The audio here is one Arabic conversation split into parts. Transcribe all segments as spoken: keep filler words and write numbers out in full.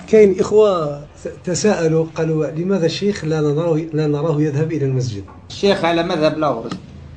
كاين إخوة تساءلوا قالوا لماذا الشيخ لا نراه لا نراه يذهب إلى المسجد؟ الشيخ على مذهب الأورث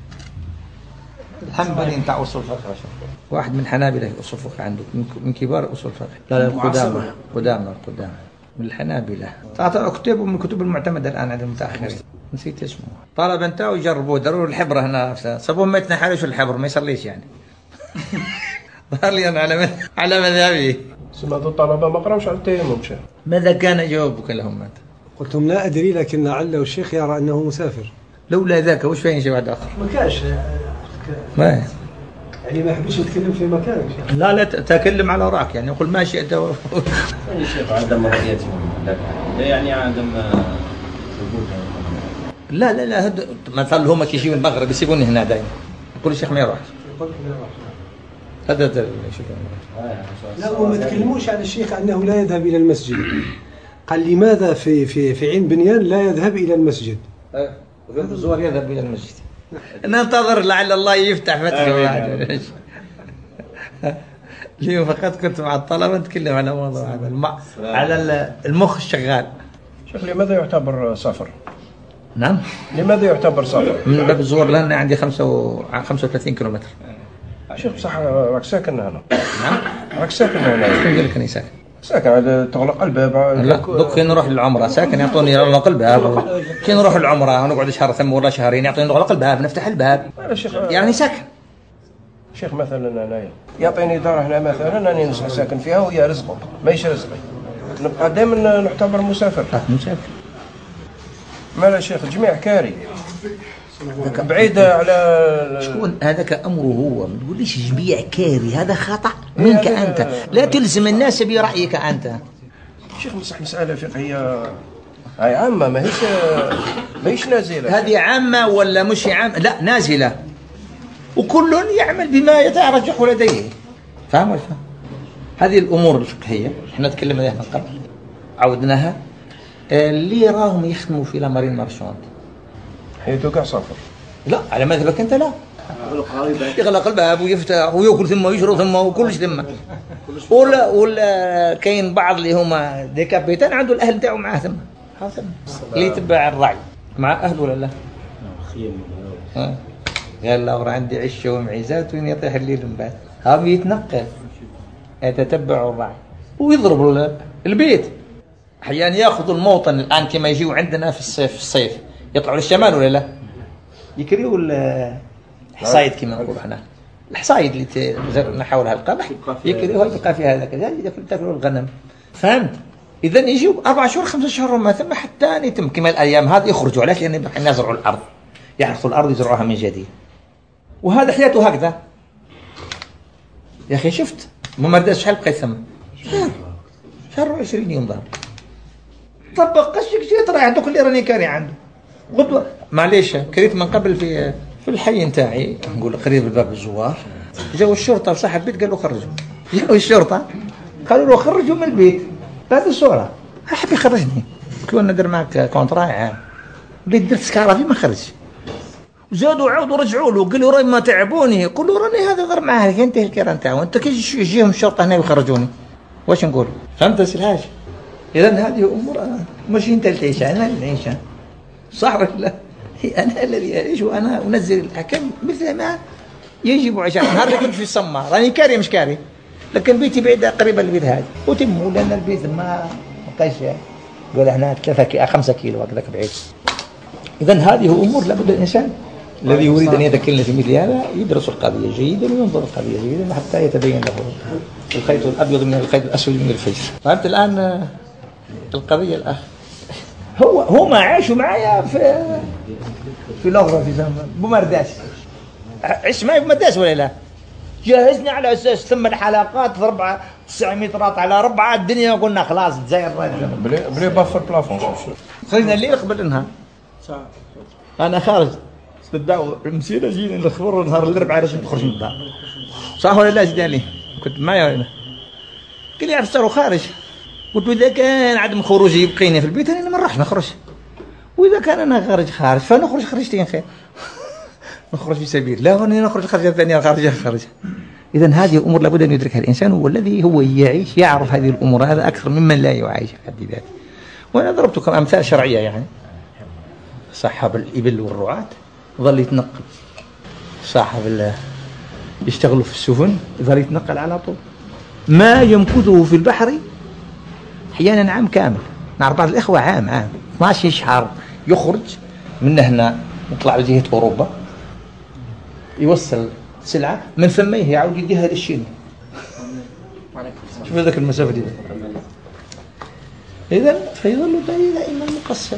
الحنبلي نتاع أصول الفقه، واحد من حنابلة أصول الفقه عنده من كبار أصول الفقه، لا لا القدامى قدامى القدامى من الحنابلة، تعطى كتبه من الكتب المعتمدة الآن عند المتأخرين، نسيت اسمه. طلبة نتاعو يجربوه ضروري الحبرة هنا صابون ما يتنحلوش الحبر ما يصليش يعني. ظهر لي أنا على على مذهبي. سمعت الطلبة ما قراوش على التيمم شيخ. ماذا كان جوابك لهم مات؟ قلتم لا أدري لكن لعله الشيخ يرى أنه مسافر. لولا ذاك وش فين شيء واحد آخر؟ ما كاش ما يعني ما يحبش يتكلم في مكانك. لا لا تكلم على وراك يعني يقول ما شئت. يا شيخ عدم رؤيتهم لا يعني عدم وجودهم. لا لا لا هد... مثلا هم كي يجيوا المغرب يسيبوني هنا دائما يقول الشيخ ما يروحش. هذا هذا لا وما تكلموش على الشيخ أنه لا يذهب إلى المسجد. قال لماذا في في في عين بنيان لا يذهب إلى المسجد؟ أه الزوار يذهب إلى المسجد. ننتظر لعل الله يفتح فتحه بعد. اليوم فقط كنت مع الطلبة نتكلم على موضوع هذا الم... على المخ الشغال. شيخ لماذا يعتبر سفر؟ نعم. لماذا يعتبر سفر؟ من باب الزوار لأن عندي خمسة و... خمسة وثلاثين كيلومتر. شيخ بصح راك ساكن هنا. نعم. راك ساكن هنا. شو يقول لك أني ساكن؟ ساكن تغلق الباب. لا دوك كي نروح للعمرة ساكن يعطوني يغلق الباب. كي نروح للعمرة ونقعد شهر ثم ولا شهرين يعطوني نغلق الباب نفتح الباب. يعني ساكن. شيخ مثلا أنا يعطيني دار هنا مثلا أنا نسعى ساكن فيها وهي رزقه ماهيش رزقي نبقى دائما نعتبر مسافر. مسافر. ما لا شيخ الجميع كاري بعيدة على شكون هذاك أمره هو ما تقوليش جميع كاري هذا خطأ منك أنت لا تلزم الناس برأيك أنت. شيخ مصح مسألة فقهية هاي عامة ما هيش ما هيش نازلة. هذه عامة ولا مش عامة؟ لا نازلة وكل يعمل بما يترجح لديه. فاهم ولا فاهم؟ هذه الأمور الفقهية احنا تكلمنا عليها من قبل عودناها. اللي راهم يخدموا في لامارين مارشوند حيث قاع صفر. لا على مذهبك انت لا يغلق الباب ويفتح ويأكل ثم ويشرب ثم وكل شيء ثم ولا ولا كاين بعض اللي هما ديكابيتان عنده الاهل تاعو معاه ثم اللي يتبع الرعي مع اهله ولا لا؟ ها قال له عندي عشه ومعيزات وين يطيح الليل من بعد هم يتنقل يتتبعوا الرعي ويضربوا البيت. احيانا ياخذوا الموطن الان كما يجيوا عندنا في الصيف في الصيف يطلعوا للشمال ولا لا؟ يكريوا الحصايد كما نقولوا احنا الحصايد اللي زرنا حولها القمح يكريوها يبقى فيها هذاك ياكلوا الغنم. فهمت؟ اذا يجيوا اربع شهور خمسة شهور ما ثم حتى يتم كما الايام هذه يخرجوا علاش لان يزرعوا الارض يحرثوا الارض يزرعوها من جديد. وهذا حياته هكذا يا اخي. شفت ممرداش شحال بقيت ثم شهر وعشرين يوم ضرب طبق قشك جيت رايح دوك اللي راني كاري عنده غدوه معليش كريت من قبل في في الحي نتاعي نقول قريب الباب الزوار جاوا الشرطه وصاحب البيت قال له خرجوا. جاوا الشرطه قالوا له خرجوا من البيت هذه الصوره حب يخرجني قلت له ندير معك كونترا عام وليت درت سكاره في ما خرج زادوا عاودوا رجعوا له قالوا راي ما تعبوني يقول له راني هذا غير معاه انت الكيران تاعو انت كي يجيهم الشرطه هنا ويخرجوني واش نقول؟ فهمت الحاج؟ اذا هذه امور ماشي انت اللي تعيشها انا اللي نعيشها صح ولا لا؟ انا الذي اعيش وانا انزل الاحكام مثل ما يجب عشان نهار اللي كنت في الصمه راني كاري مش كاري لكن بيتي بعيد قريبه للبيت هذا وتموا لان البيت ما بقاش قول احنا ثلاثة كي خمسة كيلو هكذاك بعيد. اذا هذه امور لابد الانسان الذي يريد ان يتكلم في مثل هذا يدرس القضيه جيدا وينظر القضيه جيدا حتى يتبين له الخيط الابيض من الخيط الاسود من الفجر. فهمت الان القضيه الاخ؟ هو هما عاشوا معايا في في الاغرى في زمان بمرداس عش معي بمرداس ولا لا؟ جهزني على اساس ثم الحلقات ربعه تسع مترات على ربعه الدنيا قلنا خلاص الجزائر بلي بلي بافر بلافون. خرجنا الليل قبل النهار انا خارج الدعوه مسيره جينا نخبر نهار الاربعاء لازم نخرج من الدار صح ولا لا؟ جدالي كنت معايا هنا قال لي عفسر وخارج قلت له اذا كان عدم خروجي يبقيني في البيت انا ما نروحش نخرج واذا كان انا خارج خارج فنخرج خرجتين خير نخرج في سبيل لا هوني نخرج خرجه ثانيه خارجه خارجه إذن هذه الأمور لابد أن يدركها الإنسان، والذي هو يعيش يعرف هذه الأمور هذا أكثر ممن لا يعيش في حد ذاته. وأنا ضربتكم أمثال شرعية، يعني صاحب الإبل والرعاة ظل يتنقل، صاحب يشتغلوا في السفن ظل يتنقل على طول، ما يمكثه في البحر أحيانا عام كامل. نعرف بعض الإخوة عام عام اثنا عشر شهر يخرج من هنا يطلع لجهة أوروبا يوصل سلعة، من ثم يعود يديها للشين. شوف ذاك المسافة دي. إذن فيظل دائما مقصر،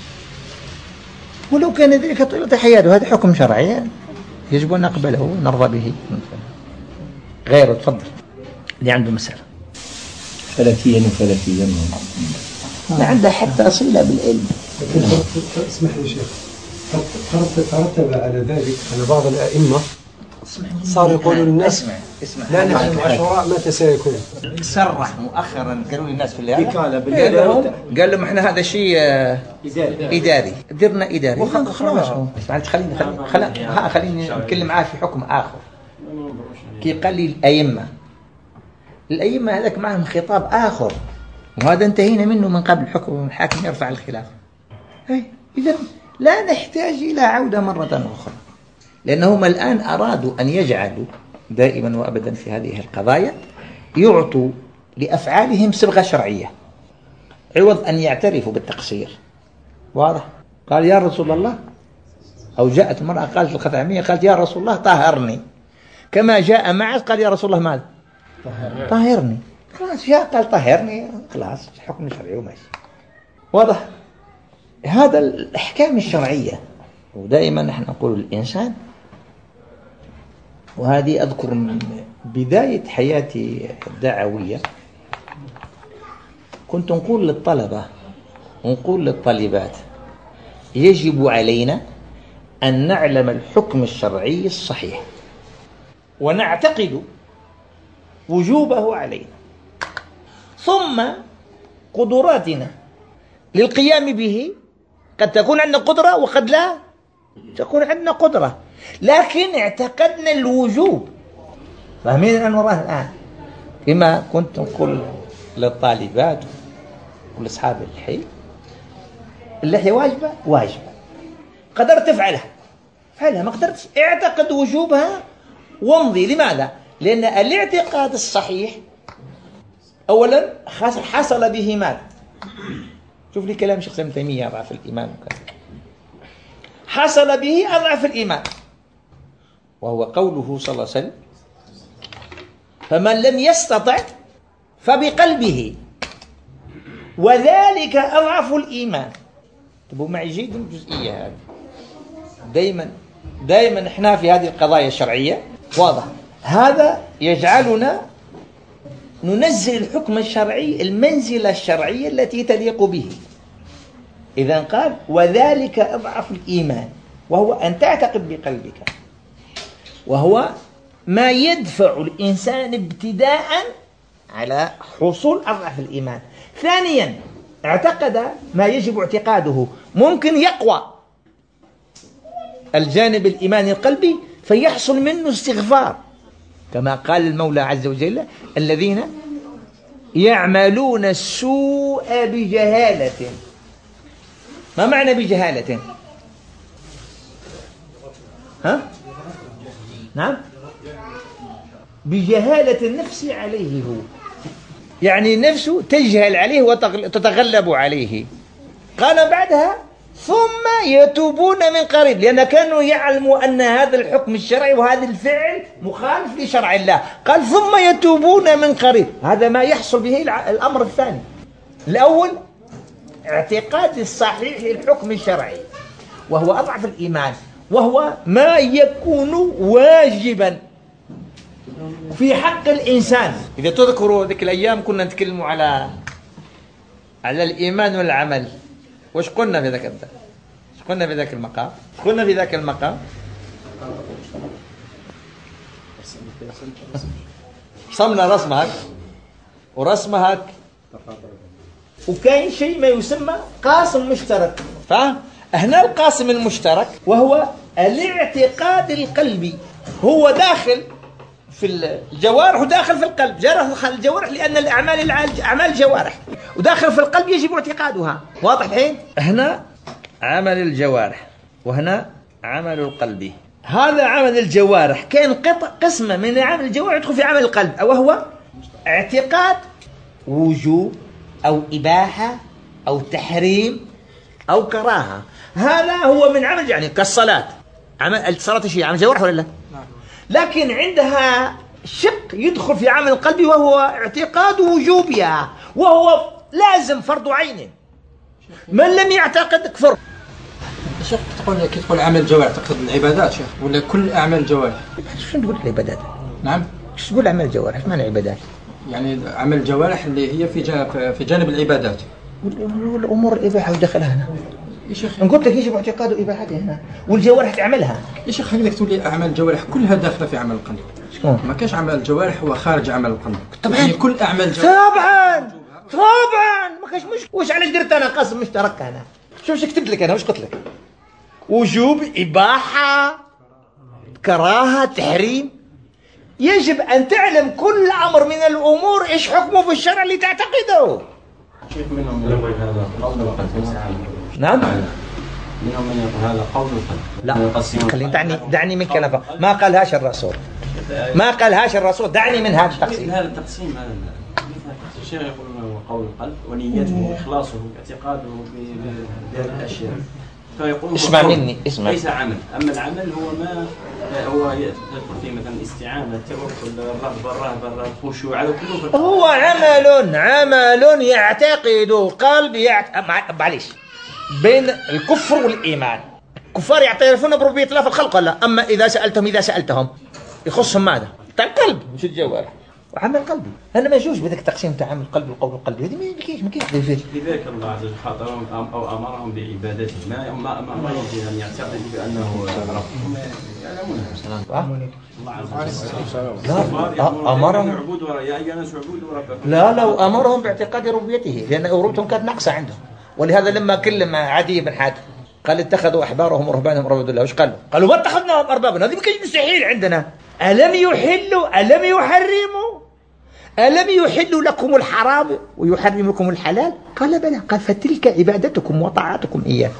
ولو كان ذلك طيلة حياته. هذا حكم شرعي يجب أن نقبله ونرضى به. غيره تفضل اللي عنده مسألة فلكيا وفلكيا ما عنده حتى صلة بالعلم. اسمح لي شيخ، ترتب على ذلك أن بعض الأئمة صار يقولوا للناس لا نعلم عاشوراء متى سيكون. صرح مؤخرا قالوا للناس في الليل، قال لهم قال لهم احنا هذا شيء إداري إداري درنا إداري خلاص. خليني خليني خليني نتكلم معاه في حكم آخر. كي قال لي الأئمة الأئمة هذاك معهم خطاب آخر، وهذا انتهينا منه من قبل. حكم الحاكم يرفع الخلاف. إذن لا نحتاج إلى عودة مرة أخرى، لأنهم الآن أرادوا أن يجعلوا دائما وأبدا في هذه القضايا يعطوا لأفعالهم صبغة شرعية عوض أن يعترفوا بالتقصير. واضح؟ قال يا رسول الله، أو جاءت المرأة قالت الخثعمية قالت يا رسول الله طهرني، كما جاء معه قال يا رسول الله ماذا؟ طهرني. خلاص جاء قال طهرني، خلاص حكم شرعي وماشي. واضح؟ هذا الأحكام الشرعية. ودائما نحن نقول الإنسان، وهذه أذكر من بداية حياتي الدعوية كنت نقول للطلبة ونقول للطالبات يجب علينا أن نعلم الحكم الشرعي الصحيح ونعتقد وجوبه علينا، ثم قدراتنا للقيام به قد تكون عندنا قدرة وقد لا تكون عندنا قدرة، لكن اعتقدنا الوجوب. فاهمين أن نراه الآن؟ كما كنت نقول للطالبات ولأصحاب الحي، اللحية واجبة واجبة، قدرت تفعلها فعلها، ما قدرت اعتقد وجوبها وامضي. لماذا؟ لأن الاعتقاد الصحيح أولا حصل به ماذا؟ شوف لي كلام شيخ ابن تيمية أضعف الإيمان وكذا. حصل به أضعف الإيمان، وهو قوله صلى الله عليه وسلم فمن لم يستطع فبقلبه وذلك أضعف الإيمان. تبقوا معي جيد الجزئية هذه. دايما دايما احنا في هذه القضايا الشرعية واضح، هذا يجعلنا ننزل الحكم الشرعي المنزلة الشرعية التي تليق به. إذن قال وذلك أضعف الإيمان، وهو أن تعتقد بقلبك، وهو ما يدفع الإنسان ابتداء على حصول أضعف الإيمان. ثانيا اعتقد ما يجب اعتقاده، ممكن يقوى الجانب الإيماني القلبي فيحصل منه استغفار، كما قال المولى عز وجل الذين يعملون السوء بجهالة. ما معنى بجهالة؟ ها؟ نعم، بجهالة النفس عليه، هو يعني نفسه تجهل عليه وتتغلب عليه. قال بعدها ثم يتوبون من قريب، لأن كانوا يعلموا أن هذا الحكم الشرعي وهذا الفعل مخالف لشرع الله. قال ثم يتوبون من قريب، هذا ما يحصل به الأمر الثاني. الأول اعتقاد الصحيح للحكم الشرعي وهو أضعف الإيمان، وهو ما يكون واجبا في حق الإنسان. إذا تذكروا ذيك الأيام كنا نتكلم على على الإيمان والعمل، وش قلنا في ذاك الدار؟ وش قلنا في ذاك المقام؟ قلنا في ذاك المقام صمنا رسمك ورسمك، وكاين شيء ما يسمى قاسم مشترك. فاهم؟ هنا القاسم المشترك وهو الاعتقاد القلبي، هو داخل في الجوارح وداخل في القلب. داخل الجوارح لأن الأعمال أعمال الجوارح، وداخل في القلب يجب اعتقادها. واضح الحين؟ هنا عمل الجوارح وهنا عمل القلب. هذا عمل الجوارح كان قطع قسمة من عمل الجوارح يدخل في عمل القلب، أو هو اعتقاد وجوب أو إباحة أو تحريم أو كراهة. هذا هو من عمل، يعني كالصلاة. عمل الصلاة شيء عمل جوارح ولا لا؟ لكن عندها شق يدخل في عمل القلب وهو اعتقاد وجوبها، وهو لازم فرض عين. من لم يعتقد كفر. شيخ تقول كي تقول عمل الجوارح تقصد العبادات شيخ ولا كل أعمال الجوارح؟ شو تقول العبادات؟ نعم. شو تقول عمل الجوارح؟ ايش معنى العبادات؟ يعني عمل الجوارح اللي هي في في جانب العبادات. والأمور الإباحة ودخلها هنا. يا شيخ إن قلت لك يجب اعتقاد إباحتها هنا والجوارح تعملها. يا شيخ خليك تقول لي أعمال الجوارح كلها داخلة في عمل القلب. شكون؟ ما كاش عمل الجوارح هو خارج عمل القلب. طبعا يعني كل أعمال الجوارح. طبعا طبعا ما كاش مش وش علاش درت أنا قسم مشترك هنا؟ شوف ايش كتبت لك أنا وش قلت لك؟ وجوب، إباحة، كراهة، تحريم. يجب أن تعلم كل أمر من الأمور إيش حكمه في الشرع اللي تعتقده. شيخ منهم من يقول هذا قول القلب. نعم. منهم من يقول هذا قول القلب. لا خليني دعني دعني من كلامه. ما قالهاش الرسول. ما قالهاش الرسول. دعني من هذا التقسيم. هذا التقسيم هذا الشيخ يقولون هو قول القلب ونيته وإخلاصه واعتقاده بهذه الأشياء. اسمع مني اسمع. ليس عمل، أما العمل هو ما هو يدخل فيه مثلا الاستعانة، التوكل، الرغبة، الرهبة، الخشوع، هذا كله هو عمل عمل يعتقد القلب يعت... معليش بين الكفر والإيمان. الكفار يعترفون بربوبية الله في الخلق ولا؟ أما إذا سألتهم إذا سألتهم يخصهم ماذا؟ تاع القلب مش الجوارح. وعمل قلبي أنا ما يجوز بذلك تقسيم تعامل القلب والقول القلبي. هذه ما كيش ما كيش فيه. لذلك الله عز وجل خاطرهم أو أمرهم بعبادته. ما ما ما يجي أن يعتقد بأنه رب. يعلمون الله عز وجل. لا أمرهم يعبدوا يا أيها الناس اعبدوا ربكم. لا لو أمرهم باعتقاد ربوبيته لأن ربوبيتهم كانت ناقصة عندهم. ولهذا لما كلم عدي بن حاتم قال اتخذوا أحبارهم ورهبانهم أربابا الله. وش قالوا؟ قالوا ما اتخذناهم أربابا. هذه ما مستحيل عندنا. ألم يحلوا ألم يحرموا ألم يحلوا لكم الحرام ويحرم لكم الحلال؟ قال بلى. قال فتلك عبادتكم وطاعتكم إياه.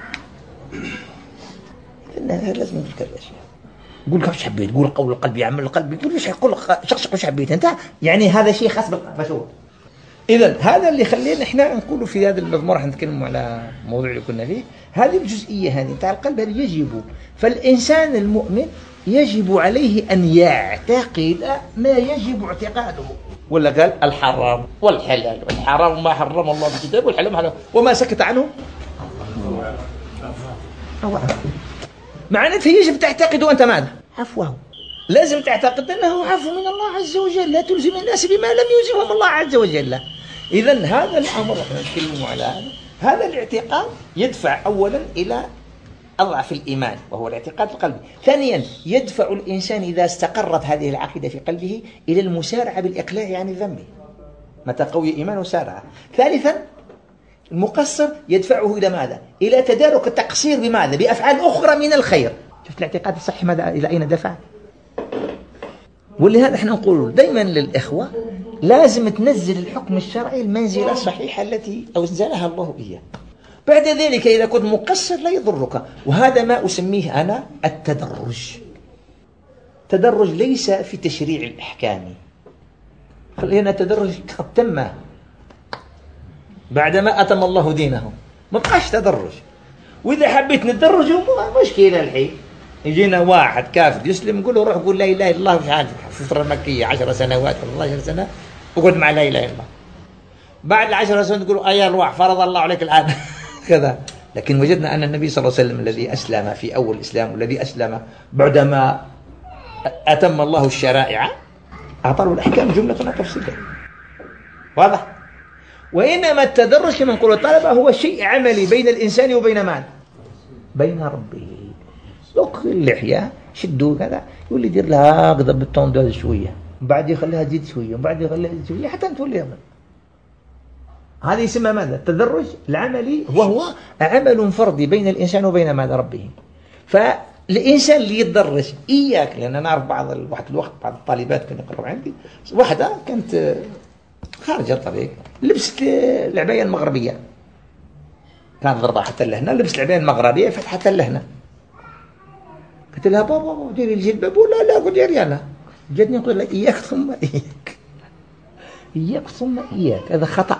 لازم نذكر الأشياء. قول وش حبيت؟ قول قول القلب يعمل القلب. يقول وش يقول شخصك وش حبيت أنت؟ يعني هذا شيء خاص بالقلب. إذا هذا اللي خلينا إحنا نقوله في هذا المضمار. إحنا نتكلم على موضوع اللي كنا فيه. هذه الجزئية هذه تاع القلب هذه يجب. فالإنسان المؤمن يجب عليه أن يعتقد ما يجب اعتقاده. ولا قال الحرام والحلال والحرام ما حرم الله في كتابه والحلال حلال وما سكت عنه هو معناته يجب تعتقد أنت ماذا؟ عفوه. لازم تعتقد أنه عفو من الله عز وجل. لا تلزم الناس بما لم يلزمهم الله عز وجل. إذن هذا الأمر احنا نتكلم على هذا. هذا الاعتقاد يدفع أولا إلى أضعف الإيمان وهو الاعتقاد القلبي. ثانيا يدفع الإنسان إذا استقرت هذه العقيدة في قلبه إلى المسارعة بالإقلاع عن الذنب متى قوي إيمانه سارعة. ثالثا المقصر يدفعه إلى ماذا؟ إلى تدارك التقصير بماذا؟ بأفعال أخرى من الخير. شفت الاعتقاد الصحي ماذا إلى أين دفع؟ ولهذا احنا نقول دائما للإخوة لازم تنزل الحكم الشرعي المنزلة الصحيحة التي أنزلها الله إياه. بعد ذلك إذا كنت مقصر لا يضرك. وهذا ما أسميه أنا التدرج. تدرج ليس في تشريع الأحكام. خلينا التدرج قد تم بعدما أتم الله دينه. ما بقاش تدرج. وإذا حبيت ندرج مشكلة الحين يجينا واحد كافر يسلم نقول له روح قول لا إله إلا الله في حاجة في الفترة المكية عشر سنوات ولا عشر سنة وقعد مع لا إله إلا الله. بعد العشر سنوات تقول أي الروح فرض الله عليك الآن كذا. لكن وجدنا أن النبي صلى الله عليه وسلم الذي أسلم في أول الإسلام والذي أسلم بعدما أتم الله الشرائع أعطاه الأحكام جملة وتفصيلا. واضح؟ وإنما التدرج كما نقول الطلبة هو شيء عملي بين الإنسان وبين من؟ بين ربه. دوك اللحية شدوا كذا يقول لي دير لها هكذا بالطوندوز شوية بعد يخليها تزيد شوية وبعد يخليها تزيد شوية حتى تولي يعمل. هذا يسمى ماذا؟ التدرج العملي وهو عمل فردي بين الإنسان وبين ماذا؟ ربه. الإنسان اللي يتدرج إياك، لأن أنا أعرف بعض واحد الوقت بعض الطالبات كانوا يقرأوا عندي، واحدة كانت خارج الطريق لبست العباية المغربية، كانت ضربة حتى لهنا، لبست العباية المغربية فتحت لهنا. قلت لها بابا بابا ديري الجلباب، ولا لا قلت ديري أنا. جاتني نقول لها إياك ثم إياك، إياك ثم إياك، هذا خطأ.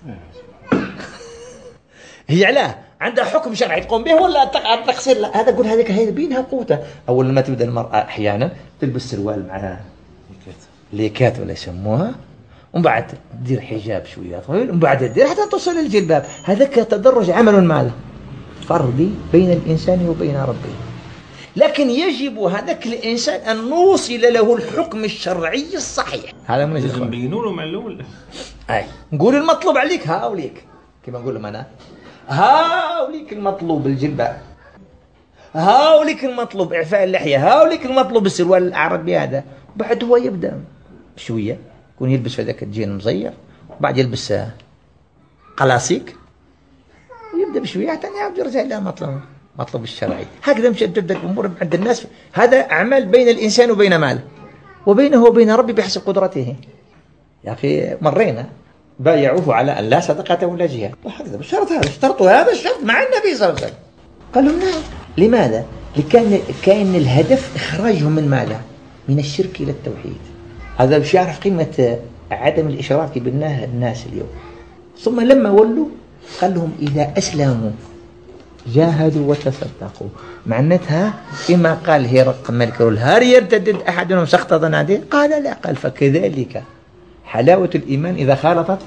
هي علاه عندها حكم شرعي تقوم به ولا التقصير؟ لا، هذا قول هذيك هي بينها قوته. أول ما تبدأ المرأة أحيانا تلبس سروال مع ليكات ولا يسموها، ومن بعد تدير حجاب شوية طويل، ومن بعد تدير حتى توصل للجلباب. هذاك تدرج عمل ماله فردي بين الإنسان وبين ربه، لكن يجب هذاك الإنسان أن نوصل له الحكم الشرعي الصحيح. هذا من لازم نبينوا له مع الأول. أي نقول المطلوب عليك هاوليك، كما نقول لهم أنا هاوليك المطلوب الجلباب، هاوليك المطلوب إعفاء اللحية، هاوليك المطلوب السروال الأعربي هذا. بعد هو يبدأ شوية يكون يلبس في ذاك الجين مزير، وبعد يلبس قلاصيك، ويبدأ بشوية حتى يعود يرجع إلى مطلب مطلب الشرعي. هكذا مشت تبدأ الأمور عند الناس. هذا أعمال بين الإنسان وبين ماله وبينه وبين ربي بحسب قدرته. يا أخي مرينا بايعوه على أن لا صدقة ولا جهاد، وهكذا بالشرط هذا، اشترطوا هذا الشرط مع النبي صلى الله عليه وسلم. قالوا نعم. لماذا؟ لكان كان الهدف إخراجهم من ماذا؟ من الشرك إلى التوحيد. هذا مش يعرف قيمة عدم الإشراك بالله الناس اليوم. ثم لما ولوا قال لهم إذا أسلموا جاهدوا وتصدقوا، معناتها كما قال هرقل ملك الروم هل يرتدد أحدهم سخط ظنادير؟ قال لا، قال فكذلك حلاوة الإيمان إذا خالطت.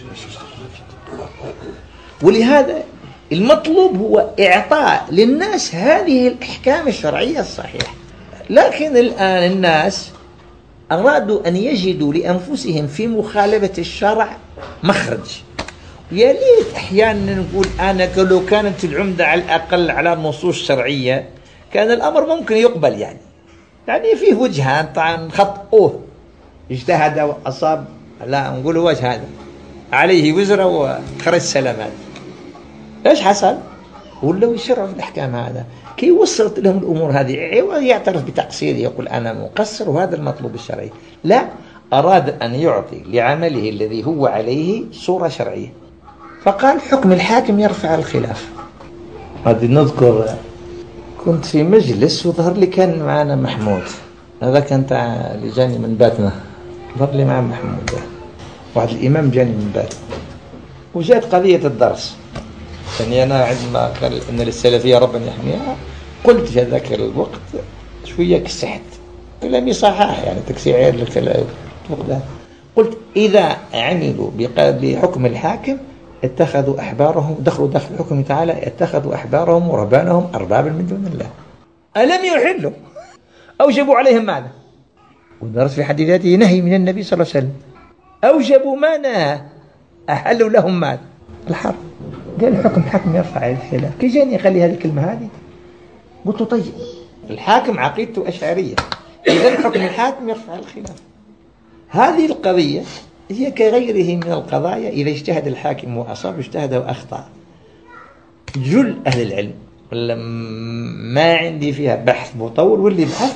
ولهذا المطلوب هو إعطاء للناس هذه الأحكام الشرعية الصحيحة. لكن الآن الناس أرادوا أن يجدوا لأنفسهم في مخالفة الشرع مخرج. يا ليت أحيانا نقول أنا لو كانت العمدة على الأقل على النصوص الشرعية كان الأمر ممكن يقبل، يعني يعني فيه وجهان طبعا نخطئوه، اجتهد وأصاب، لا نقول وجه هذا عليه وزره وخرج سلامات. ايش حصل؟ ولو يشرعوا في الأحكام هذا كي وصلت لهم الأمور هذه، يعترف بتقصيره يقول أنا مقصر وهذا المطلوب الشرعي. لا، أراد أن يعطي لعمله الذي هو عليه صورة شرعية، فقال حكم الحاكم يرفع الخلاف. هذه نذكر كنت في مجلس وظهر لي كان معنا محمود، هذا كان تاع اللي جاني من باتنا، ظهر لي مع محمود واحد الإمام جاني من باتنا، وجاءت قضية الدرس. يعني أنا عندما قال إن للسلفية ربا يحميها قلت في ذاك الوقت شوية كسحت كلامي صحاح، يعني تكسير لك. قلت إذا عملوا بحكم الحاكم اتخذوا أحبارهم، دخلوا داخل حكمه تعالى، اتخذوا أحبارهم ورهبانهم أربابا من دون الله. ألم يحلوا؟ أوجبوا عليهم ماذا؟ ودرس في حد ذاته نهي من النبي صلى الله عليه وسلم. أوجبوا ما نهى، أحلوا لهم ماذا؟ الحرب. قال الحكم الحاكم يرفع الخلاف. كي جاني يخلي هذه الكلمة هذه قلت له طيب الحاكم عقيدته أشعرية، إذا حكم الحاكم يرفع الخلاف. هذه القضية هي كغيره من القضايا، إذا اجتهد الحاكم وأصاب اجتهد وأخطأ. جل أهل العلم ما عندي فيها بحث مطول، واللي بحث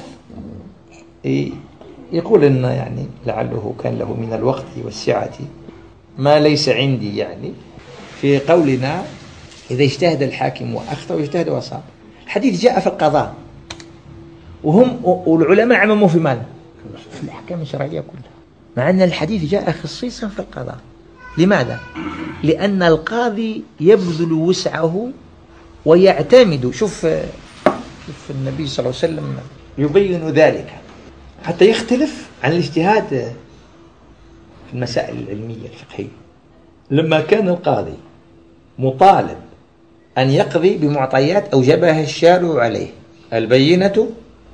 يقول إن يعني لعله كان له من الوقت والسعة ما ليس عندي، يعني في قولنا إذا اجتهد الحاكم وأخطأ واجتهد وأصاب. الحديث جاء في القضاء، وهم والعلماء عمموا في ماذا؟ في الأحكام الشرعية كلها، مع أن الحديث جاء خصيصا في القضاء. لماذا؟ لأن القاضي يبذل وسعه ويعتمد. شوف شوف النبي صلى الله عليه وسلم يبين ذلك حتى يختلف عن الاجتهاد في المسائل العلمية الفقهية. لما كان القاضي مطالب أن يقضي بمعطيات أوجبها الشارع عليه، البينة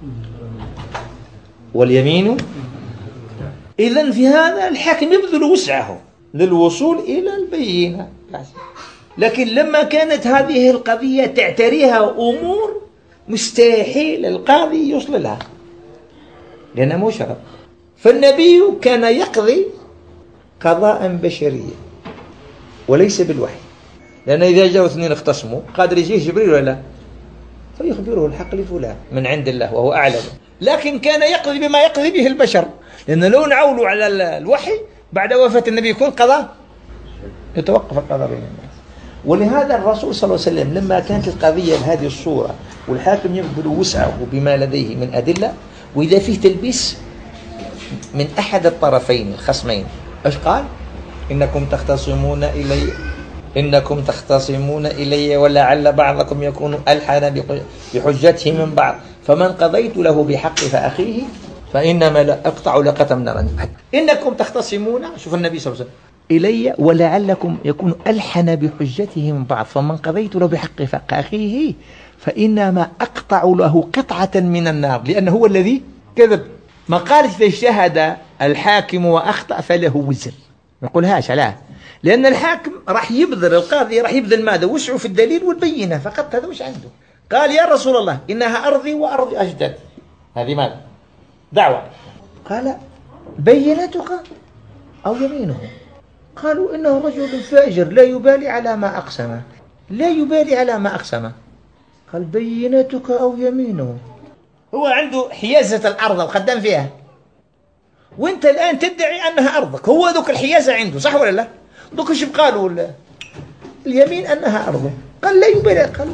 واليمين، إذن في هذا الحاكم يبذل وسعه للوصول إلى البينة. لكن لما كانت هذه القضية تعتريها أمور مستحيل القاضي يوصل لها لأنها مو شرط، فالنبي كان يقضي قضاء بشريا وليس بالوحي. لأن إذا جاءوا اثنين اختصموا قادر يجيه جبريل ولا فيخبره الحق لفلان من عند الله وهو أعلم. لكن كان يقضي بما يقضي به البشر، لأن لو نعولوا على الوحي بعد وفاة النبي يكون قضاء، يتوقف القضاء بين الناس. ولهذا الرسول صلى الله عليه وسلم لما كانت القضية بهذه الصورة والحاكم يقبل وسعه بما لديه من أدلة، وإذا فيه تلبيس من أحد الطرفين الخصمين، إيش قال؟ إنكم تختصمون إلي إنكم تختصمون إلي ولعل بعضكم يكون ألحن بحجته من بعض، فمن قضيت له بحق فأخيه فإنما لا أقطع لقة من نار. إنكم تختصمون، شوف النبي صلى الله عليه وسلم، إلي ولعلكم يكون ألحن بحجته من بعض، فمن قضيت له بحق فأخيه فإنما أقطع له قطعة من النار، لأنه هو الذي كذب. ما قالت إذا اجتهد الحاكم وأخطأ فله وزر، ما يقولهاش لا، لأن الحاكم راح يبذل، القاضي راح يبذل ماذا؟ وسعه في الدليل والبينة فقط، هذا مش عنده. قال يا رسول الله إنها أرضي وأرض أجداد، هذه ماذا؟ دعوة. قال بينتك أو يمينه؟ قالوا إنه رجل فاجر لا يبالي على ما أقسم، لا يبالي على ما أقسم. قال بينتك أو يمينه؟ هو عنده حيازة الأرض وخدام فيها، وانت الآن تدعي أنها أرضك، هو ذوك الحيازة عنده، صح ولا لا؟ ذوك ايش قالوا اليمين أنها أرضه، قال لا يبالي، قال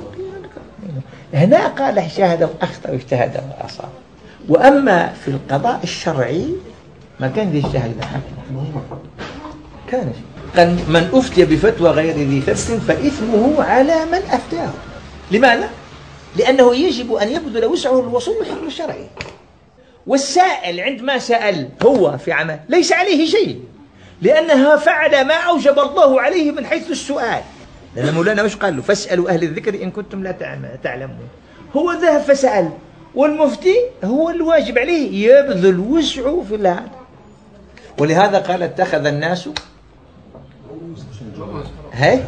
هنا قال اجتهد وأخطأ واجتهد وأصاب. وأما في القضاء الشرعي ما كان ذي اجتهاد الحاكم، كان قال من أفتي بفتوى غير ذي ثبت فإثمه على من أفتاه. لماذا؟ لأنه يجب أن يبذل وسعه الوصول للحكم الشرعي، والسائل عندما سأل هو في عمل ليس عليه شيء، لأنها فعل ما أوجب الله عليه من حيث السؤال. لأن مولانا وش قال له؟ فاسألوا أهل الذكر إن كنتم لا تعلمون. هو ذهب فسأل، والمفتي هو الواجب عليه يبذل وسعه في هذا. ولهذا قال اتخذ الناس هاي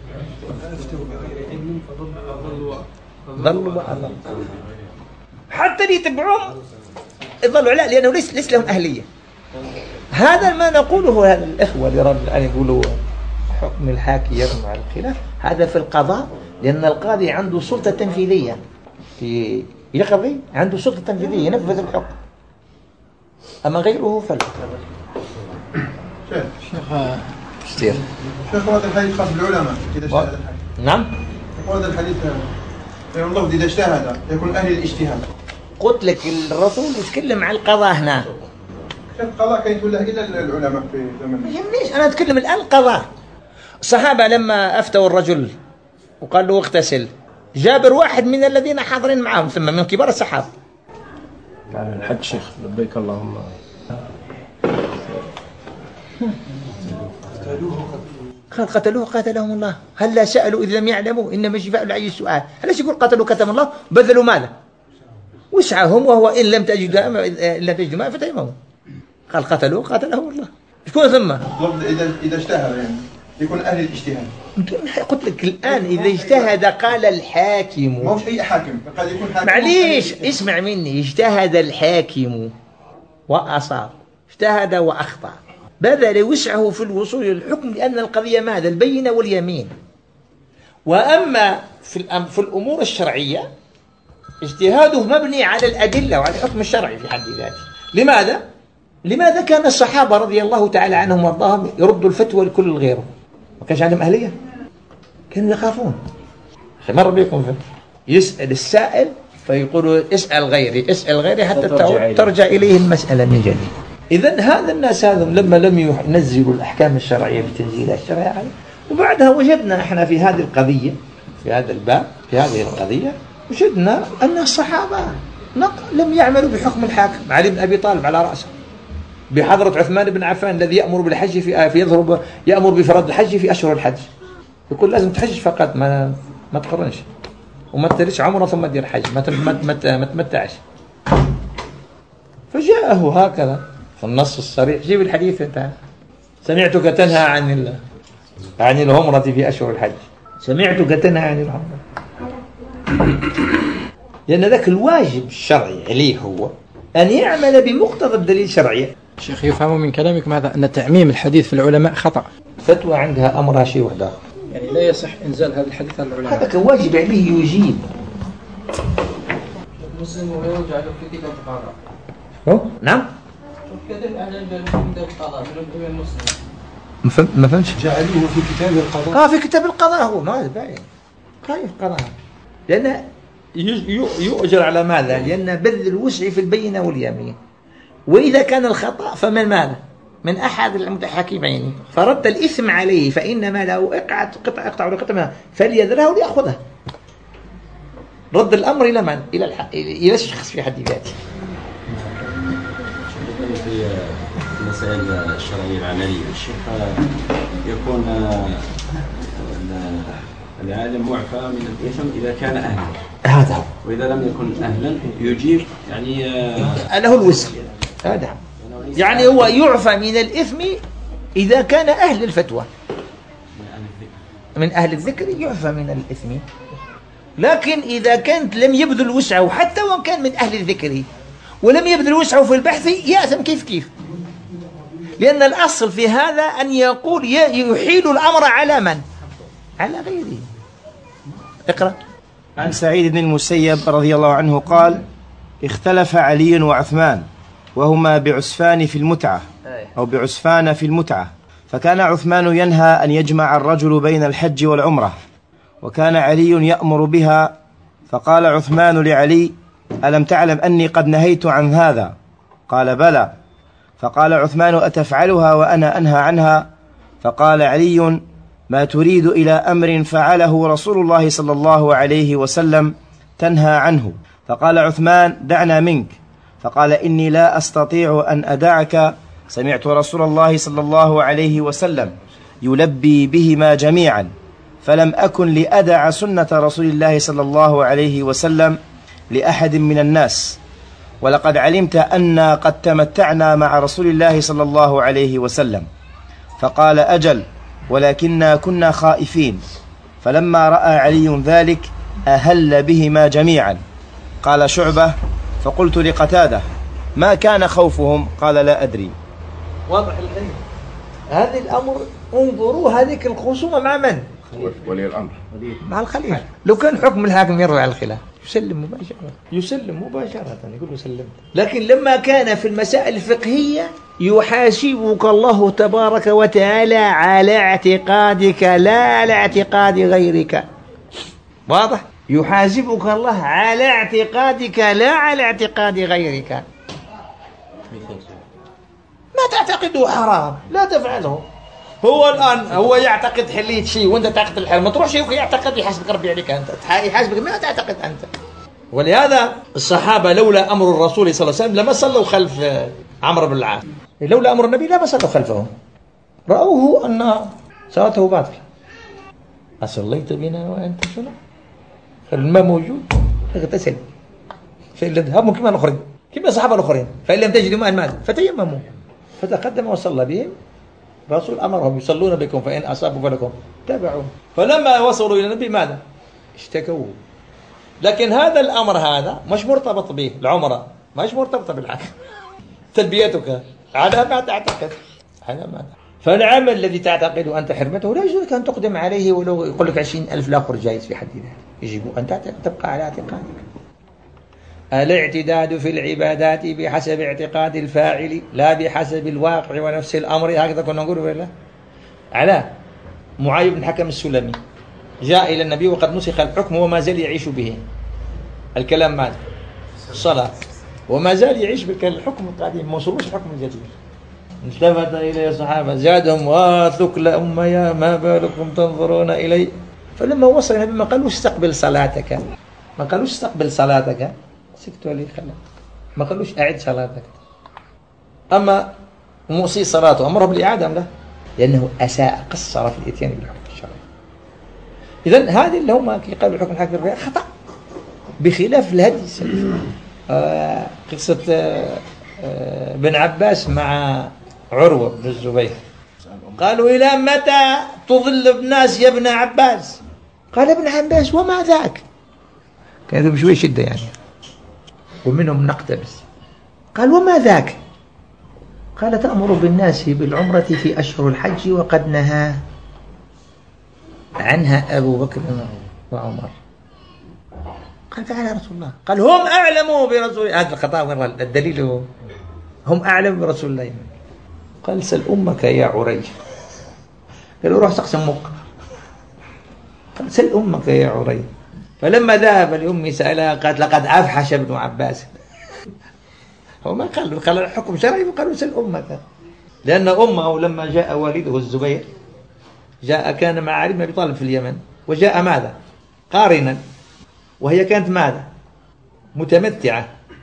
ضلوا بقى حتى اللي يتبعوهم يضلوا على، لأنه ليس ليس لهم أهلية. هذا ما نقوله هذا الإخوة لرد أن يقولوا حكم الحاكم يرمع الخلاف، هذا في القضاء، لأن القاضي عنده سلطة تنفيذية، في يقضي عنده سلطة تنفيذية ينفذ الحكم، أما غيره فلا. شيخ كثير شيخ هذا الحديث خاص بالعلماء إذا اجتهد الحاكم. نعم. هذا الحديث يقول الله إذا اجتهد يكون أهل الاجتهاد. قلت لك الرسول يتكلم عن القضاء هنا. القضاء كان يقول له إلا العلماء في زمن. ما يهمنيش، أنا أتكلم الآن القضاء. الصحابة لما أفتوا الرجل وقال له اغتسل، جابر واحد من الذين حاضرين معهم ثم من كبار الصحابة. يعني الحج شيخ لبيك اللهم. قال قتلوه قاتلهم الله، هل لا سألوا إذ لم يعلموا إنما شفاء العي السؤال. هل يقول قتلوا كتم الله؟ بذلوا ماذا؟ وسعهم، وهو إن لم تجدوا إن لم تجدوا ماء فتيمموا. قال قتلوه قاتلهم الله. يكون ثم إذا إذا اجتهد يعني يكون أهل الاجتهاد. قلت لك الآن إذا اجتهد قال الحاكم، ما هوش أي حاكم، قد يكون حاكم. معليش اسمع مني، اجتهد الحاكم وأصاب، اجتهد وأخطأ، بذل وسعه في الوصول للحكم، لأن القضية ماذا؟ البينة واليمين. وأما في في الأمور الشرعية اجتهاده مبني على الأدلة وعلى الحكم الشرعي في حد ذاته. لماذا؟ لماذا كان الصحابة رضي الله تعالى عنهم وارضاهم يردوا الفتوى لكل غيره؟ ما كانش عندهم أهلية، كانوا يخافون. مر بكم فتوى يسأل السائل فيقولوا اسأل غيري اسأل غيري حتى ترجع, ترجع إليه المسألة من جديد. إذن هذا الناس هذا لما لم ينزلوا الأحكام الشرعية بتنزيل الشرعية عليه، وبعدها وجدنا احنا في هذه القضية في هذا الباب في هذه القضية وجدنا أن الصحابة لم يعملوا بحكم الحاكم. علي بن أبي طالب على رأسه، بحضرة عثمان بن عفان الذي يأمر بالحج في في يضرب يأمر بفرض الحج في أشهر الحج، يقول لازم تحج فقط، ما ما تقرنش وما تديرش عمره ثم تدير حج، ما ما ما تمتعش. فجاءه هكذا في النص الصريح، جيب الحديث انت، سمعتك تنهى عن ال... عن العمرة في أشهر الحج، سمعتك تنهى عن العمرة، لأن ذاك الواجب الشرعي عليه هو أن يعمل بمقتضى الدليل الشرعي. شيخ يفهم من كلامك ماذا؟ أن تعميم الحديث في العلماء خطأ. فتوى عندها أمرها شيء وحده، يعني لا يصح إنزال هذا الحديث على العلماء. هذا واجب عليه يجيب، مسلم ويرجع في كتاب القضاء. هو نعم. كتب أهل في كتاب القضاء من الإمام مسلم. ما فهم ما فهمش. جعلوه في كتاب القضاء. اه في كتاب القضاء هو ما باين. كيف قضاء؟ لأن يؤجر على ماذا؟ لأن بذل الوسع في البينة واليمين. وإذا كان الخطأ فمن ماذا؟ من أحد المتحاكمين، فرد الإثم عليه فإنما له اقطع قطع اقطع رقبته فليذره ليأخذه. رد الأمر إلى من؟ إلى الحق إلى الشخص في حد ذاته. في المسائل الشرعية العملية الشيخ يكون العالم معفى من الإثم إذا كان أهلا، هذا هو. وإذا لم يكن أهلا يجيب يعني له الوسع. هذا يعني هو يعفى من الإثم إذا كان أهل الفتوى، من أهل الذكر يعفى من الإثم. لكن إذا كانت لم يبذل وسعه حتى وان كان من أهل الذكر ولم يبذل وسعه في البحث يأثم كيف كيف، لأن الأصل في هذا أن يقول يحيل الأمر على من؟ على غيره. اقرأ. عن سعيد بن المسيب رضي الله عنه قال: اختلف علي وعثمان وهما بعسفان في المتعة أو بعسفان في المتعة، فكان عثمان ينهى أن يجمع الرجل بين الحج والعمرة، وكان علي يأمر بها. فقال عثمان لعلي: ألم تعلم أني قد نهيت عن هذا؟ قال: بلى. فقال عثمان: أتفعلها وأنا أنهى عنها؟ فقال علي: ما تريد إلى أمر فعله رسول الله صلى الله عليه وسلم تنهى عنه؟ فقال عثمان: دعنا منك. فقال: إني لا أستطيع أن أدعك، سمعت رسول الله صلى الله عليه وسلم يلبي بهما جميعا، فلم أكن لأدع سنة رسول الله صلى الله عليه وسلم لأحد من الناس، ولقد علمت أننا قد تمتعنا مع رسول الله صلى الله عليه وسلم. فقال: أجل، ولكننا كنا خائفين. فلما رأى علي ذلك أهل بهما جميعا. قال شعبة: فقلت لقتادة: ما كان خوفهم؟ قال: لا أدري. واضح الآن هذا الأمر. انظروا هذيك الخصومة مع من؟ ولي الأمر مع الخليفة. لو كان حكم الحاكم يروي على الخلاف يسلم مباشرة، يسلم مباشرة يقول له سلمت. لكن لما كان في المسائل الفقهية يحاسبك الله تبارك وتعالى على اعتقادك لا على اعتقاد غيرك. واضح؟ يحاسبك الله على اعتقادك لا على اعتقاد غيرك. ما تعتقده حرام لا تفعله. هو الآن هو يعتقد حلية شيء وانت تعتقد الحرام، ما تروح شيء يعتقد يحاسبك ربي عليك انت، يحاسبك ما تعتقد انت. ولهذا الصحابة لولا أمر الرسول صلى الله عليه وسلم لما صلوا خلف عمرو بن العاص، لولا أمر النبي لما صلوا خلفه، رأوه أن صلاته باطلة. أصليت بنا وأنت شنو؟ الماء موجود اغتسل، فإن لم تذهبوا كما نخرج كما الصحابة الآخرين، فإن لم تجدوا ماء ماذا؟ فتيمموا. فتقدم وصلى بهم، الرسول أمرهم يصلون بكم فإن أصابوا فلكم تابعوا. فلما وصلوا إلى النبي ماذا؟ اشتكوا. لكن هذا الأمر هذا مش مرتبط به، العمرة مش مرتبطة بالحاكم. تلبيتك على ما تعتقد، على ما فالعمل الذي تعتقد أنت حرمته لا يجوز أن تقدم عليه ولو يقول لك عشرين ألف لا خرج جائز في حد ذاته، يجب أن تبقى على اعتقادك. الاعتداد في العبادات بحسب اعتقاد الفاعل لا بحسب الواقع ونفس الأمر، هكذا كنا نقول ولا؟ على معاذ بن حكم السلمي جاء إلى النبي وقد نسخ الحكم وما زال يعيش به. الكلام ماذا؟ الصلاة، وما زال يعيش بالحكم القديم، ما وصلوش الحكم الجديد. التفت إليه الصحابة زادهم: واثك لأم يا ما بالكم تنظرون إلي. فلما وصل النبي ما قالوش استقبل صلاتك، ما قالوش استقبل صلاتك، سكتوا عليه خلاص، ما قالوش أعد صلاتك. أما موصي صلاته أمره بالإعادة أم لا؟ لأنه أساء، قصر في الإتيان بالحكم الشرعي. إذن هذه اللي هم قالوا الحكم الحاكم فيها خطأ، بخلاف الهدي السلفي. آه قصة آه آه بن عباس مع عروة بن الزبير، قالوا: إلى متى تضل الناس يا ابن عباس؟ قال ابن عباس: وما ذاك؟ كانوا بشوي شدة يعني، ومنهم نقتبس. قال: وما ذاك؟ قال: تأمر بالناس بالعمرة في أشهر الحج وقد نهى عنها أبو بكر وعمر. قال تعالى يا رسول الله. قال هم أعلموا برسول الله. هذا الخطأ، الدليل هو هم أعلم برسول الله. قال سل أمك يا عري. قالوا روح سقس أمك. قال سل أمك يا عري. فلما ذهب لأمي سألها قالت لقد أفحش ابن عباس. هو ما قال قال الحكم شرعي، وقالوا سل أمك، لأن أمه لما جاء والده الزبير جاء كان مع علي بن أبي طالب في اليمن، وجاء ماذا؟ قارنا، وهي كانت ماذا؟ متمتعة.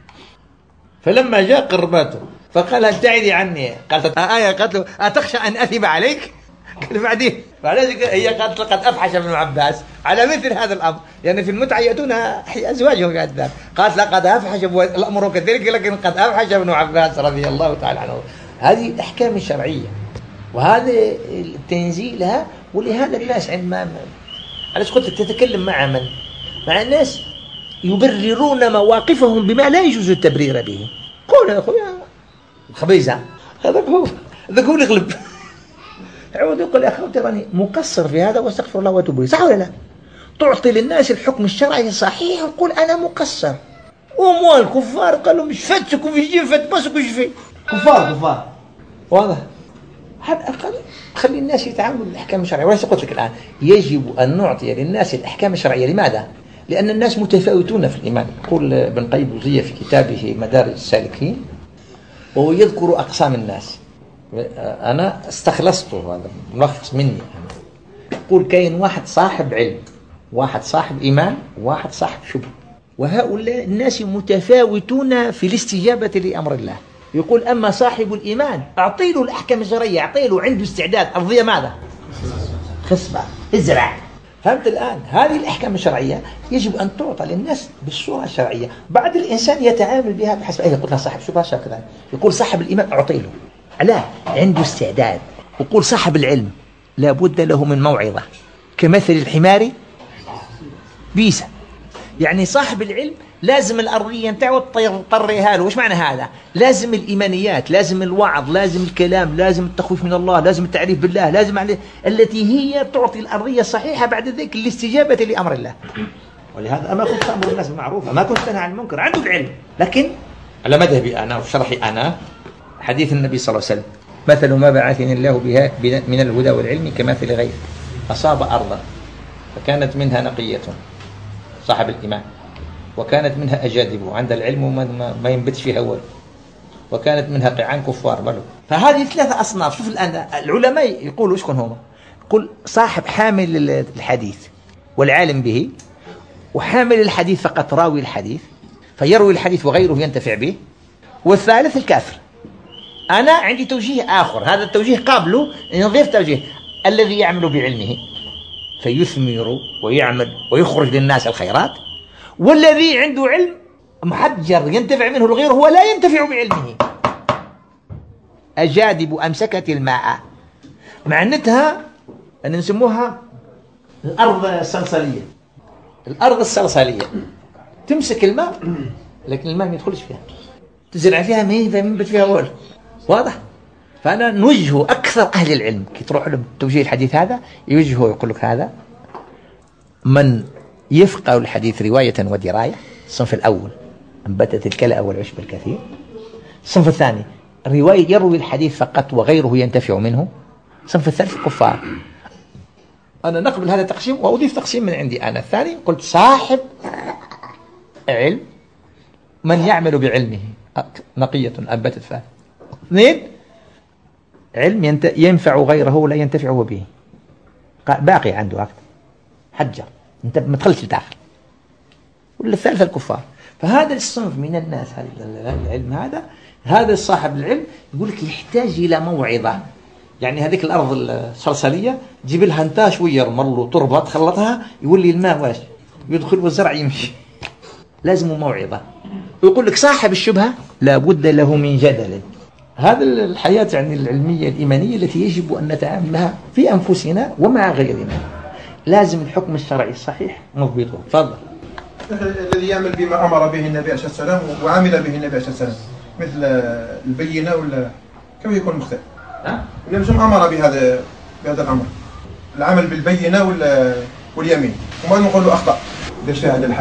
فلما جاء قرباته فقال ابتعدي عني. قالت آية قالت له أتخشى أن أثب عليك؟ قال بعدين هي قالت لقد أفحش ابن عباس على مثل هذا الأمر، لأن يعني في المتعة يأتون أزواجهم في الذات. قالت لقد أفحش الأمر كذلك، لكن قد أفحش ابن عباس رضي الله تعالى عنه. هذه الأحكام الشرعية وهذا تنزيلها. ولهذا الناس عندما أنا قلت لك تتكلم مع من؟ مع الناس يبررون مواقفهم بما لا يجوز التبرير به. قول يا أخويا خبيزة، هذا هو هذا هو اللي يغلب. يعود يقول يا أخوتي راني مقصر في هذا واستغفر الله واتوب إليه، صح ولا لا؟ تعطي للناس الحكم الشرعي الصحيح وتقول أنا مقصر. وموال الكفار قالوا مش فتك وفي جيم فت بس وش في كفار كفار. واضح؟ هذا أقل خلي الناس يتعاملوا بالأحكام الشرعية. وليس قلت لك الآن يجب أن نعطي للناس الأحكام الشرعية. لماذا؟ لأن الناس متفاوتون في الإيمان. يقول ابن قيم الجوزية في كتابه مدارج السالكين وهو يذكر أقسام الناس. أنا استخلصته، هذا ملخص مني. يقول كاين واحد صاحب علم، واحد صاحب إيمان، واحد صاحب شبه، وهؤلاء الناس متفاوتون في الاستجابة لأمر الله. يقول أما صاحب الإيمان أعطي له الأحكام الشرعية، أعطي له عنده استعداد أرضية ماذا؟ خصبة ازرع. فهمت الآن؟ هذه الأحكام الشرعية يجب أن تعطى للناس بالصورة الشرعية. بعد الإنسان يتعامل بها بحسب أي. قلنا صاحب شبه كذا. يقول صاحب الإيمان أعطي له لا عنده استعداد. يقول صاحب العلم لا بد له من موعظة كمثل الحمار بيسا. يعني صاحب العلم لازم الأرضية نتاعو تطريها له. وش معنى هذا؟ لازم الإيمانيات، لازم الوعظ، لازم الكلام، لازم التخويف من الله، لازم التعريف بالله، لازم عليه التي هي تعطي الأرضية الصحيحة بعد ذلك الاستجابة لأمر الله. ولهذا أما كنت تأمر الناس بالمعروف، ما كنت تنهى عن المنكر. عنده العلم، لكن على مذهبي أنا وشرحي أنا حديث النبي صلى الله عليه وسلم مثل ما بعثني الله بها من الهدى والعلم كمثل غيث أصاب أرضا فكانت منها نقية صاحب الإيمان، وكانت منها أجادب عند العلم وما ما ينبتش فيها أول، وكانت منها قيعان كفار بلو. فهذه ثلاثة أصناف. شوف الآن العلماء يقولوا شكون هما؟ يقول صاحب حامل الحديث والعالم به، وحامل الحديث فقط راوي الحديث فيروي الحديث وغيره ينتفع به، والثالث الكافر. أنا عندي توجيه آخر، هذا التوجيه قابله نضيف توجيه الذي يعمل بعلمه فيثمر ويعمل ويخرج للناس الخيرات، والذي عنده علم محجر ينتفع منه الغير هو لا ينتفع بعلمه. أجادب أمسكت الماء، معناتها أن نسموها الأرض الصلصالية. الأرض الصلصالية تمسك الماء لكن الماء ما يدخلش فيها، تزرع فيها ما ينبت فيها أول. واضح؟ فأنا نوجه أكثر أهل العلم كي تروح لهم توجيه الحديث هذا يوجهه يقول لك هذا من يفقه الحديث رواية ودراية. الصنف الأول أنبتت الكلأ والعشب الكثير. الصنف الثاني رواية يروي الحديث فقط وغيره ينتفع منه. الصنف الثالث كفار. أنا نقبل هذا التقسيم وأضيف تقسيم من عندي أنا الثاني. قلت صاحب علم من يعمل بعلمه نقية أنبتت فاه. اثنين علم ينفع غيره ولا ينتفع به، باقي عنده أكثر حجر انت ما تدخلش الداخل. والثالث الكفار. فهذا الصنف من الناس هذا العلم هذا هذا الصاحب العلم يقول لك يحتاج إلى موعظة. يعني هذيك الأرض الصلصالية جيب لها انت شوية رمل وتربة تخلطها يولي الماء واش يدخل والزرع يمشي. لازم موعظة. ويقول لك صاحب الشبهة لا بد له من جدل. هذا الحياة يعني العلمية الإيمانية التي يجب أن نتعامل معها في أنفسنا ومع غيرنا. لازم الحكم الشرعي الصحيح نضبطه. تفضل. الذي يعمل بما أمر به النبي عليه الصلاة والسلام وعمل به النبي عليه الصلاة والسلام مثل البينة ولا كيف يكون مختلف؟ النبي صلى الله عليه وسلم أمر بهذا بهذا الأمر العمل بالبينة ولا واليمين وما نقول له أخطأ. ليش هذا الحاكم؟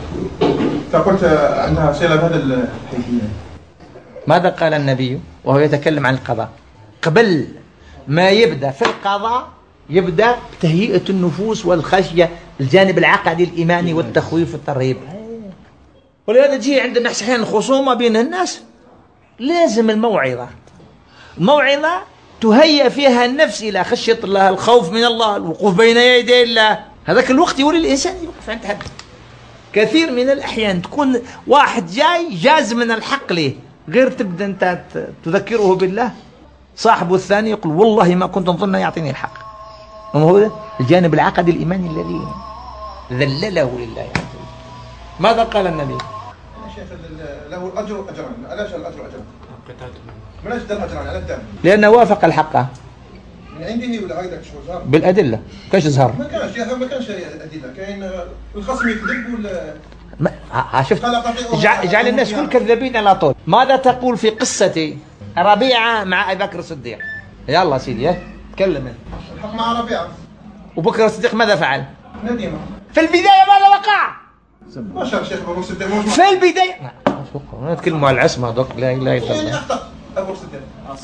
فقلت عندها صلة بهذا الحيثية. ماذا قال النبي وهو يتكلم عن القضاء؟ قبل ما يبدأ في القضاء يبدأ بتهيئة النفوس والخشية، الجانب العقدي الإيماني والتخويف والترهيب. ولهذا تجي عندنا أحيانا خصومة بين الناس، لازم الموعظة الموعظة تهيئ فيها النفس إلى خشية الله، الخوف من الله، الوقوف بين يدي الله. هذاك الوقت يولي الإنسان يوقف عند حد. كثير من الأحيان تكون واحد جاي جاز من الحق ليه، غير تبدأ أنت تذكره بالله، صاحبه الثاني يقول والله ما كنت نظن يعطيني الحق. وما هو الجانب العقدي الإيماني الذي ذلله لله عز وجل. ماذا قال النبي؟ يا شيخ له الأجر أجران، علاش الأجر أجران؟ من أجل الأجران على الدم؟ لأنه وافق الحق من عنده ولا هكذاك شو ظهر؟ بالأدلة. كاش ظهر؟ ما كانش يا ما كانش أدلة، كاين الخصم يكذب ولا ما شفت جعل الناس كل كذابين على طول. ماذا تقول في قصة ربيعة مع أبي بكر الصديق؟ يلا سيدي تكلم. الحق مع ربيعة. وبكر الصديق ماذا فعل؟ ندم. في البداية ماذا وقع؟ ما شاء الشيخ أبو الصديق في البداية نتكلم على العصمة دوك. لا إله إلا الله. أخطأ أبو الصديق.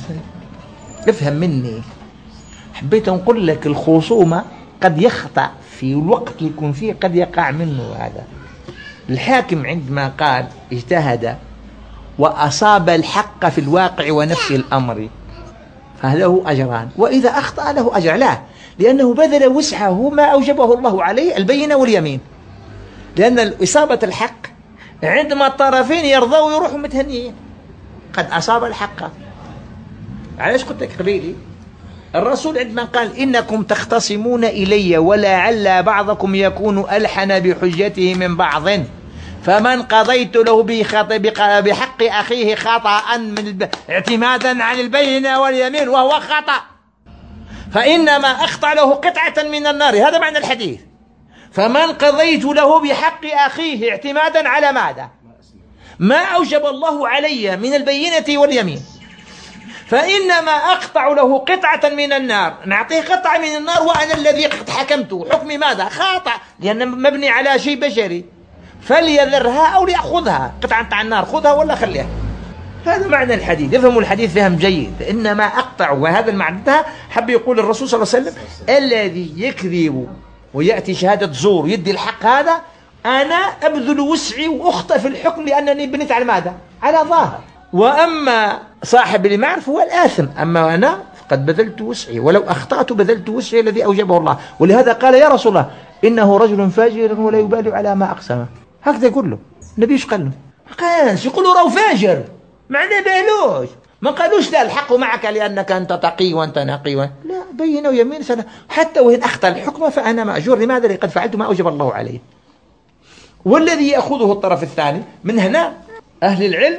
افهم مني، حبيت نقول لك الخصومة قد يخطأ في الوقت اللي يكون فيه، قد يقع منه هذا. الحاكم عندما قال اجتهد وأصاب الحق في الواقع ونفس الأمر فله أجران، وإذا أخطأ له أجر. لا، لأنه بذل وسعه ما أوجبه الله عليه، البينة واليمين. لأن إصابة الحق عندما الطرفين يرضوا ويروحوا متهنيين، قد أصاب الحق. علاش قلت لك قبيلي الرسول عندما قال إنكم تختصمون إلي ولعل بعضكم يكون ألحن بحجته من بعض، فمن قضيت له بحق أخيه خطأ من اعتمادا عن البينة واليمين وهو خطأ فإنما أخطأ له قطعة من النار. هذا معنى الحديث. فمن قضيت له بحق أخيه اعتمادا على ماذا؟ ما أوجب الله علي من البينة واليمين، فإنما أقطع له قطعة من النار، نعطيه قطعة من النار وأنا الذي قد حكمته. حكمي ماذا؟ خاطئ، لأن مبني على شيء بشري، فليذرها أو ليأخذها. قطعة عن النار خذها ولا خليها. هذا معنى الحديث. يفهموا الحديث فهم جيد. إنما أقطع، وهذا المعنى حب يقول الرسول صلى الله عليه وسلم الذي يكذب ويأتي شهادة زور يدي الحق، هذا أنا أبذل وسعي وأخطأ في الحكم لأنني بنيت على ماذا؟ على ظاهر. وأما صاحب اللي ما يعرف هو الآثم، أما أنا فقد بذلت وسعي، ولو أخطأت بذلت وسعي الذي أوجبه الله. ولهذا قال يا رسول الله إنه رجل فاجر ولا يبالي على ما أقسمه. هكذا يقول له النبي. ايش قال له؟ ما قالش يقولوا راهو فاجر، ما بالوش، ما قالوش لا الحق معك لأنك أنت تقي وأنت نقي و... لا، بينه ويمين سنة. حتى وإن أخطأ الحكم فأنا مأجور. لماذا؟ لقد فعلت ما أوجب الله عليه. والذي يأخذه الطرف الثاني من هنا أهل العلم،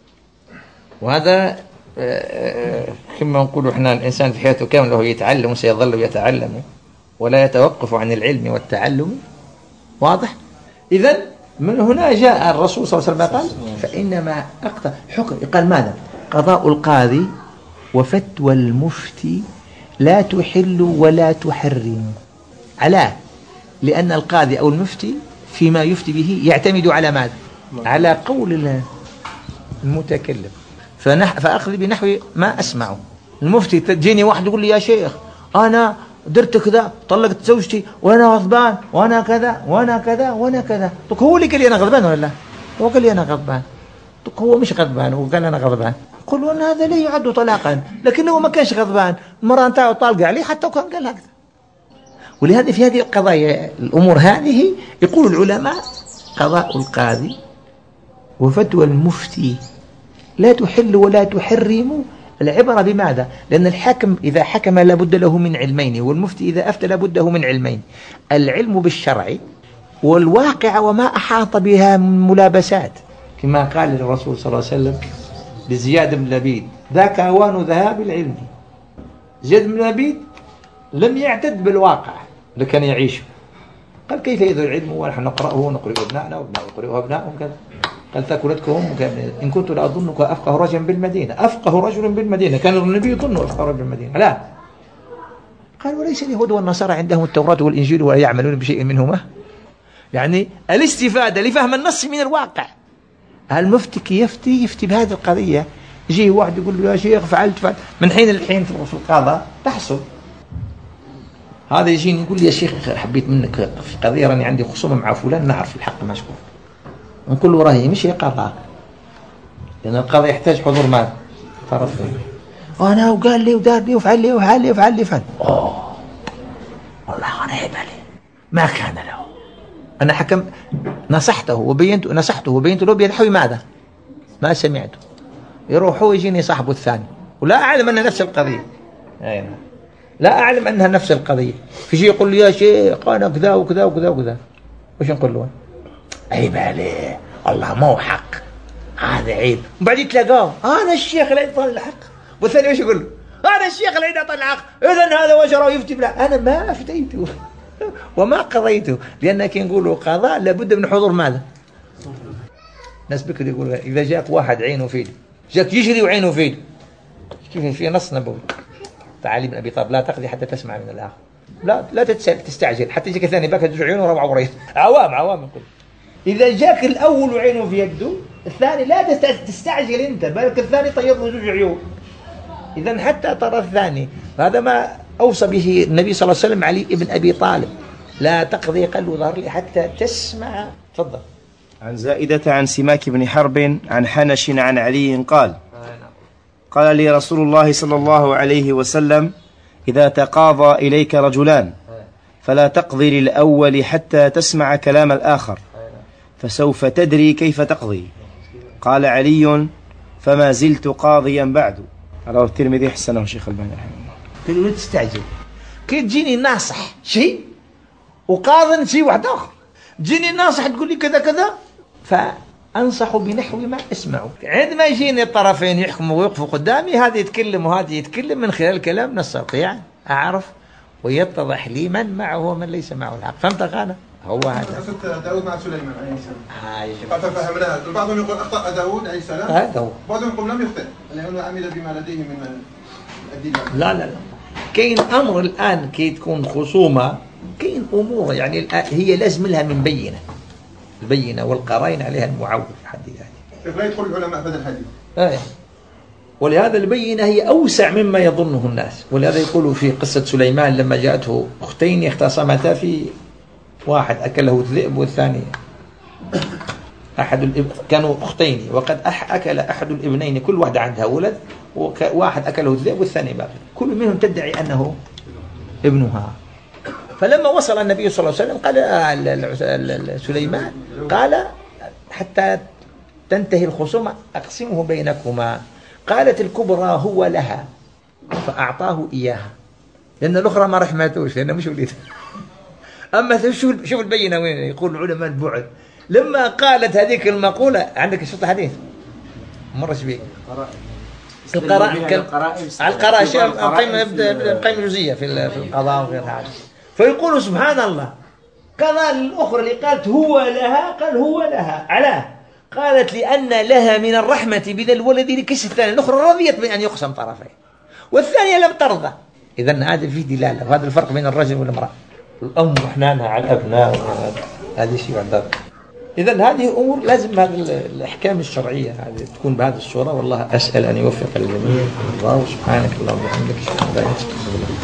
وهذا كما نقول احنا الإنسان في حياته كامله يتعلم وسيظل يتعلم ولا يتوقف عن العلم والتعلم. واضح؟ إذن من هنا جاء الرسول صلى الله عليه وسلم قال فإنما أقطع حكم. قال ماذا؟ قضاء القاضي وفتوى المفتي لا تحل ولا تحرم. على لأن القاضي أو المفتي فيما يفتي به يعتمد على ماذا؟ على قول المتكلم. فنح فأخذ بنحو ما أسمعه. المفتي تجيني واحد يقول لي يا شيخ أنا درت كذا، طلقت زوجتي وأنا غضبان وأنا كذا وأنا كذا وأنا كذا. طب هو اللي قال لي أنا غضبان ولا لا؟ هو قال لي أنا غضبان. طب هو مش غضبان، هو قال أنا غضبان. قلوا أن هذا لا يعد طلاقا، لكنه ما كانش غضبان، المرأة نتاعو طالقة عليه حتى وكان قال هكذا. ولهذا في هذه القضايا الأمور هذه يقول العلماء قضاء القاضي وفتوى المفتي لا تحل ولا تحرم. العبرة بماذا؟ لأن الحاكم إذا حكم لابد له من علمين، والمفتي إذا أفتى لابد له من علمين: العلم بالشرع والواقع وما أحاط بها من ملابسات، كما قال الرسول صلى الله عليه وسلم لزياد بن لبيد: ذاك أوان ذهاب العلم. زياد بن لبيد لم يعتد بالواقع اللي كان يعيشه. قال: كيف يذهب العلم ونحن نقرأه ونقرأ أبنائنا وابناء يقرأه أبنائهم كذا؟ قال: ثكلتك أمك إن كنت لأظنك أفقه رجل بالمدينة. أفقه رجل بالمدينة، كان النبي يظنه أفقه رجل بالمدينة. لا، قال: وليس اليهود والنصارى عندهم التوراة والإنجيل ولا يعملون بشيء منهما؟ يعني الاستفادة لفهم النص من الواقع. المفتي كي يفتي يفتي بهذه القضية، يجي واحد يقول له يا شيخ فعلت فعلت من حين لحين في القضاء تحصل. هذا يجيني يقول لي يا شيخ حبيت منك في قضية راني عندي خصومة مع فلان نعرف الحق مشكور، نقول له راهي مش قضاء، لأن القضاء يحتاج حضور مال طرفين. وأنا وقال لي ودار لي وفعل لي وفعل لي وفعل لي فعل أوه والله أنا عيب عليه ما كان له. أنا حكم نصحته وبينت نصحته وبينت له بيدحوي ماذا ما سمعته، يروح هو يجيني صاحبه الثاني ولا أعلم أنها نفس القضية. أينا. لا أعلم أنها نفس القضية، في شيء يقول لي يا شيخ أنا كذا وكذا وكذا وكذا، وش نقول له؟ عيب عليه الله ما هو حق، هذا عيب. وبعدين تلاقاه أنا الشيخ لا يطلع الحق، والثاني وش يقول له؟ أنا الشيخ لا يطلع الحق، إذن هذا وجره يفتي بلا. أنا ما أفتيته وما قضيته، لأنك نقول قضاء لابد من حضور ماذا؟ ناس بكر يقول إذا جاك واحد عينه فيل جاك يجري وعينه فيل، كيف في نص نبوي تعالي بن أبي طالب لا تقضي حتى تسمع من الآخر، لا لا تستعجل حتى يجيك الثاني باك تجوع عينه وربع وريت عوام عوام نقول. إذا جاك الأول وعينه في يده الثاني لا تستعجل أنت، بالك الثاني طيب له جوج عيون. إذا حتى ترى الثاني، هذا ما أوصى به النبي صلى الله عليه وسلم علي بن أبي طالب، لا تقضي قلب ظهر لي حتى تسمع. تفضل. عن زائدة عن سماك بن حرب عن حنش عن علي قال قال لي رسول الله صلى الله عليه وسلم إذا تقاضى إليك رجلان فلا تقضي للأول حتى تسمع كلام الآخر فسوف تدري كيف تقضي. قال علي فما زلت قاضيا بعد. رواه الترمذي حسنه الشيخ الباني رحمه الله. قالوا لا تستعجل، كي تجيني ناصح شيء وقاضن شيء واحد آخر، تجيني ناصح تقول لي كذا كذا فأنصح بنحو ما أسمعه. عندما يجيني الطرفين يحكموا ويقفوا قدامي، هذا يتكلم وهذا يتكلم، من خلال الكلام نستطيع أعرف ويتضح لي من معه ومن ليس معه الحق. فهمت غانا؟ هو هذا. قصة داود مع سليمان عليه السلام. ففهمناها. بعضهم يقول أخطأ داود عليه السلام. هذا هو. بعضهم يقول لم يخطئ لأنه عمل بما لديه من الأدلة. لا لا لا. كاين أمر الآن كي تكون خصومة، كاين أمور يعني هي لازم لها من بينة، البينة والقرائن عليها المعول حد يعني. لا يدخل العلماء في هذا الحديث. آه. ولهذا البينة هي أوسع مما يظنه الناس. ولهذا يقولوا في قصة سليمان لما جاءته أختين يختصمتا في واحد أكله الذئب والثاني أحد الإب... كانوا أختين وقد أح... أكل أحد الابنين، كل واحدة عندها ولد، وواحد أكله الذئب والثاني باقي، كل منهم تدعي أنه ابنها. فلما وصل النبي صلى الله عليه وسلم قال سليمان قال حتى تنتهي الخصومة أقسمه بينكما. قالت الكبرى هو لها فأعطاه إياها، لأن الأخرى ما رحمتوش لأنه مش وليد. أما شوف شوف البينة وين يقول العلماء البعد. لما قالت هذيك المقولة، عندك شرط حديث مرة شبيه القراء على القراء شيء القيمة القيمة الجزئية في في القضاء وغير هذا. فيقولوا سبحان الله، قضاء الأخرى اللي قالت هو لها قال هو لها علاه، قالت لأن لها من الرحمة بذا الولد لكش الثاني، الأخرى رضيت بأن يقسم طرفين والثانية لم ترضى. إذن هذا فيه دلالة، وهذا الفرق بين الرجل والمرأة. الأم وحنانها على الأبناء هذا شيء عندها. إذن هذه أمور لازم هذه الأحكام الشرعية هذه تكون بهذه الصورة. والله أسأل أن يوفق الجميع. الله سبحانك اللهم وبحمدك.